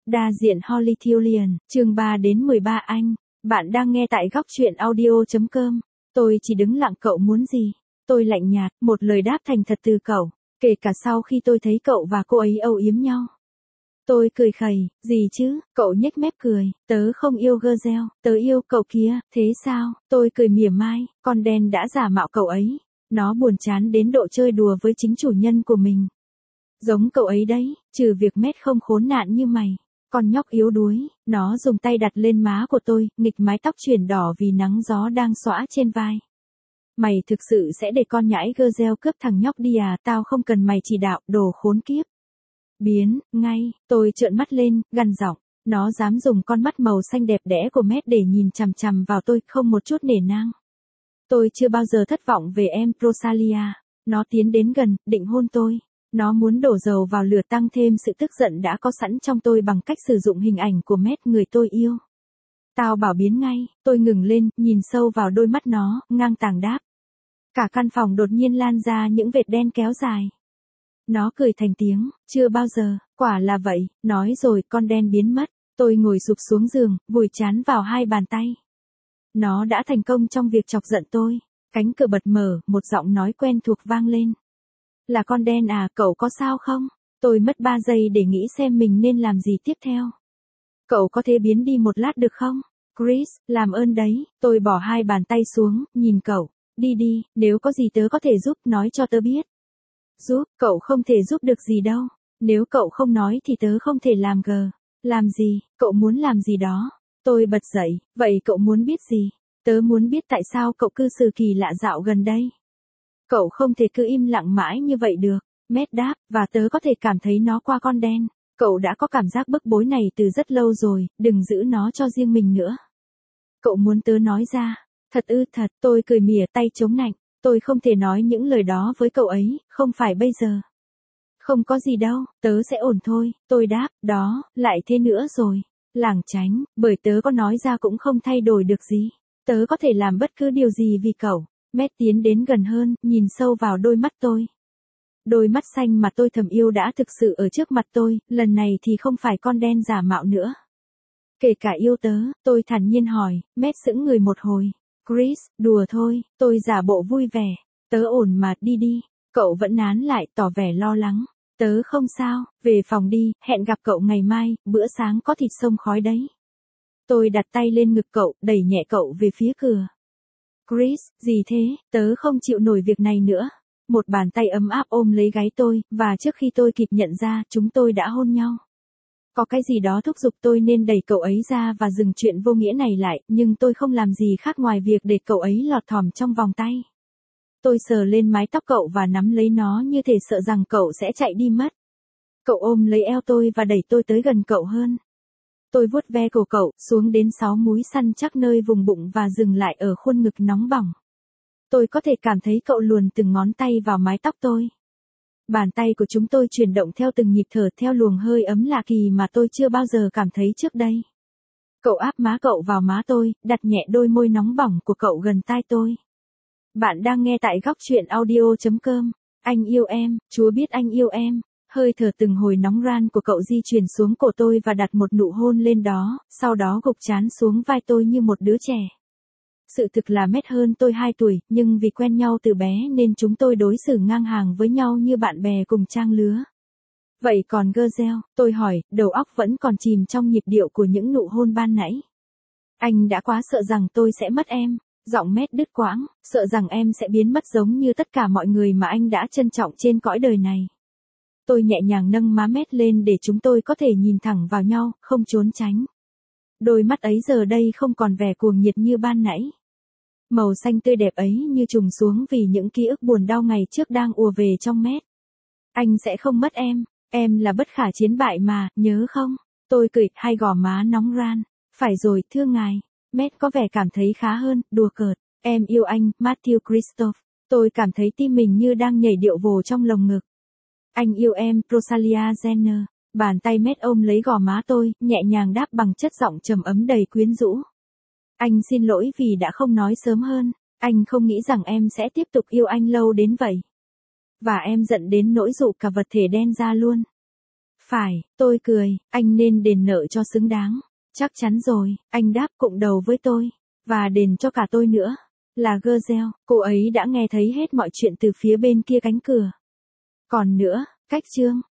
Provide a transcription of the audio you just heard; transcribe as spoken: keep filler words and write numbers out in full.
Đa diện Holly Thillian, chương ba đến mười ba anh. Bạn đang nghe tại góc truyện audio chấm com. Tôi chỉ đứng lặng, cậu muốn gì? Tôi lạnh nhạt, một lời đáp thành thật từ cậu, kể cả sau khi tôi thấy cậu và cô ấy âu yếm nhau. Tôi cười khẩy, gì chứ, cậu nhếch mép cười, tớ không yêu Gazelle, tớ yêu cậu kia, thế sao? Tôi cười mỉa mai, con đen đã giả mạo cậu ấy. Nó buồn chán đến độ chơi đùa với chính chủ nhân của mình. Giống cậu ấy đấy, trừ việc mét không khốn nạn như mày. Con nhóc yếu đuối, nó dùng tay đặt lên má của tôi, nghịch mái tóc chuyển đỏ vì nắng gió đang xõa trên vai. Mày thực sự sẽ để con nhãi Gazelle cướp thằng nhóc đi à? Tao không cần mày chỉ đạo, đồ khốn kiếp. Biến, ngay, tôi trợn mắt lên, gằn giọng. Nó dám dùng con mắt màu xanh đẹp đẽ của mét để nhìn chằm chằm vào tôi, không một chút nể nang. Tôi chưa bao giờ thất vọng về em, Rosalia. Nó tiến đến gần, định hôn tôi. Nó muốn đổ dầu vào lửa, tăng thêm sự tức giận đã có sẵn trong tôi bằng cách sử dụng hình ảnh của Matt, người tôi yêu. Tao bảo biến ngay, tôi ngừng lên, nhìn sâu vào đôi mắt nó, ngang tàng đáp. Cả căn phòng đột nhiên lan ra những vệt đen kéo dài. Nó cười thành tiếng, chưa bao giờ, quả là vậy, nói rồi con đen biến mất. Tôi ngồi sụp xuống giường, vùi trán vào hai bàn tay. Nó đã thành công trong việc chọc giận tôi. Cánh cửa bật mở, một giọng nói quen thuộc vang lên. Là con đen à, cậu có sao không? Tôi mất ba giây để nghĩ xem mình nên làm gì tiếp theo. Cậu có thể biến đi một lát được không? Chris, làm ơn đấy. Tôi bỏ hai bàn tay xuống, nhìn cậu. Đi đi, nếu có gì tớ có thể giúp, nói cho tớ biết. Giúp, cậu không thể giúp được gì đâu. Nếu cậu không nói thì tớ không thể làm gờ. Làm gì, cậu muốn làm gì đó. Tôi bật dậy, vậy cậu muốn biết gì? Tớ muốn biết tại sao cậu cư xử kỳ lạ dạo gần đây. Cậu không thể cứ im lặng mãi như vậy được. Matt đáp, và tớ có thể cảm thấy nó qua con đen. Cậu đã có cảm giác bức bối này từ rất lâu rồi, đừng giữ nó cho riêng mình nữa. Cậu muốn tớ nói ra. Thật ư? Thật, tôi cười mỉa, tay chống nạnh. Tôi không thể nói những lời đó với cậu ấy, không phải bây giờ. Không có gì đâu, tớ sẽ ổn thôi. Tôi đáp, đó, lại thế nữa rồi. Lảng tránh, bởi tớ có nói ra cũng không thay đổi được gì. Tớ có thể làm bất cứ điều gì vì cậu. Matt tiến đến gần hơn, nhìn sâu vào đôi mắt tôi. Đôi mắt xanh mà tôi thầm yêu đã thực sự ở trước mặt tôi, lần này thì không phải con đen giả mạo nữa. Kể cả yêu tớ, tôi thản nhiên hỏi. Matt sững người một hồi. Chris, đùa thôi, tôi giả bộ vui vẻ. Tớ ổn mà, đi đi. Cậu vẫn nán lại, tỏ vẻ lo lắng. Tớ không sao, về phòng đi, hẹn gặp cậu ngày mai, bữa sáng có thịt xông khói đấy. Tôi đặt tay lên ngực cậu, đẩy nhẹ cậu về phía cửa. Chris, gì thế, tớ không chịu nổi việc này nữa. Một bàn tay ấm áp ôm lấy gáy tôi, và trước khi tôi kịp nhận ra, chúng tôi đã hôn nhau. Có cái gì đó thúc giục tôi nên đẩy cậu ấy ra và dừng chuyện vô nghĩa này lại, nhưng tôi không làm gì khác ngoài việc để cậu ấy lọt thỏm trong vòng tay. Tôi sờ lên mái tóc cậu và nắm lấy nó như thể sợ rằng cậu sẽ chạy đi mất. Cậu ôm lấy eo tôi và đẩy tôi tới gần cậu hơn. Tôi vuốt ve cổ cậu, xuống đến sáu múi săn chắc nơi vùng bụng và dừng lại ở khuôn ngực nóng bỏng. Tôi có thể cảm thấy cậu luồn từng ngón tay vào mái tóc tôi. Bàn tay của chúng tôi chuyển động theo từng nhịp thở, theo luồng hơi ấm lạ kỳ mà tôi chưa bao giờ cảm thấy trước đây. Cậu áp má cậu vào má tôi, đặt nhẹ đôi môi nóng bỏng của cậu gần tai tôi. Bạn đang nghe tại góc truyện audio chấm com. Anh yêu em, Chúa biết anh yêu em. Hơi thở từng hồi nóng ran của cậu di chuyển xuống cổ tôi và đặt một nụ hôn lên đó, sau đó gục trán xuống vai tôi như một đứa trẻ. Sự thực là Matt hơn tôi hai tuổi, nhưng vì quen nhau từ bé nên chúng tôi đối xử ngang hàng với nhau như bạn bè cùng trang lứa. Vậy còn Gazelle, tôi hỏi, đầu óc vẫn còn chìm trong nhịp điệu của những nụ hôn ban nãy. Anh đã quá sợ rằng tôi sẽ mất em. Giọng Matt đứt quãng, sợ rằng em sẽ biến mất giống như tất cả mọi người mà anh đã trân trọng trên cõi đời này. Tôi nhẹ nhàng nâng má Matt lên để chúng tôi có thể nhìn thẳng vào nhau, không trốn tránh. Đôi mắt ấy giờ đây không còn vẻ cuồng nhiệt như ban nãy. Màu xanh tươi đẹp ấy như trùng xuống vì những ký ức buồn đau ngày trước đang ùa về trong Matt. Anh sẽ không mất em, em là bất khả chiến bại mà, nhớ không? Tôi cười, hai gò má nóng ran. Phải rồi, thưa ngài. Matt có vẻ cảm thấy khá hơn, đùa cợt. Em yêu anh, Matthew Christophe. Tôi cảm thấy tim mình như đang nhảy điệu vồ trong lồng ngực. Anh yêu em, Rosalia Jenner. Bàn tay Matt ôm lấy gò má tôi, nhẹ nhàng đáp bằng chất giọng trầm ấm đầy quyến rũ. Anh xin lỗi vì đã không nói sớm hơn. Anh không nghĩ rằng em sẽ tiếp tục yêu anh lâu đến vậy. Và em giận đến nỗi dụ cả vật thể đen ra luôn. Phải, tôi cười, anh nên đền nợ cho xứng đáng. Chắc chắn rồi, anh đáp cụng đầu với tôi. Và đền cho cả tôi nữa. Là Gazelle, cô ấy đã nghe thấy hết mọi chuyện từ phía bên kia cánh cửa. Còn nữa, cách chương.